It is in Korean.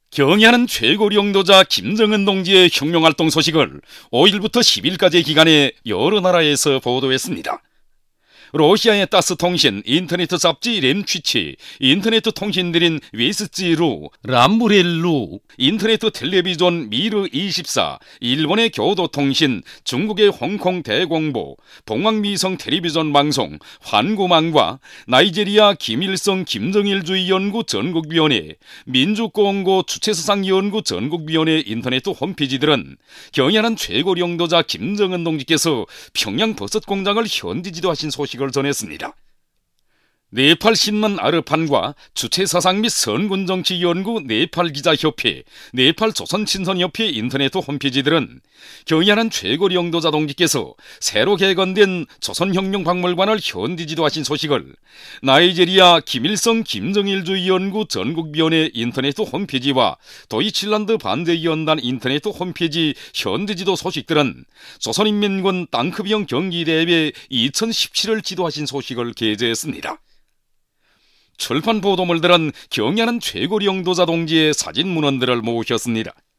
경애하는 최고 영도자 김정은 동지의 혁명활동 소식을 5일부터 10일까지의 기간에 여러 나라에서 보도했습니다. 러시아의 따스통신, 인터넷 잡지 렘취치, 인터넷 통신들인 웨스지루, 람브렐루, 인터넷 텔레비전 미르24, 일본의 교도통신, 중국의 홍콩 대공보, 봉황미성 텔레비전 방송, 환구망과 나이지리아 김일성 김정일주의 연구 전국위원회, 민주공고 주체사상 연구 전국위원회 인터넷 홈페이지들은 경애하는 최고 영도자 김정은 동지께서 평양 버섯 공장을 현지 지도하신 소식을 전했습니다. 네팔 신문 아르판과 주체사상 및 선군정치연구 네팔기자협회, 네팔 조선친선협회 인터넷 홈페이지들은 경애하는 최고 영도자 동지께서 새로 개건된 조선혁명박물관을 현지 지도하신 소식을 나이지리아 김일성 김정일주의 연구 전국위원회 인터넷 홈페이지와 도이칠란드 반대연단 인터넷 홈페이지 현지 지도 소식들은 조선인민군 땅크병 경기대회 2017을 지도하신 소식을 게재했습니다. 출판 보도물들은 경애하는 최고 영도자 동지의 사진 문헌들을 모으셨습니다.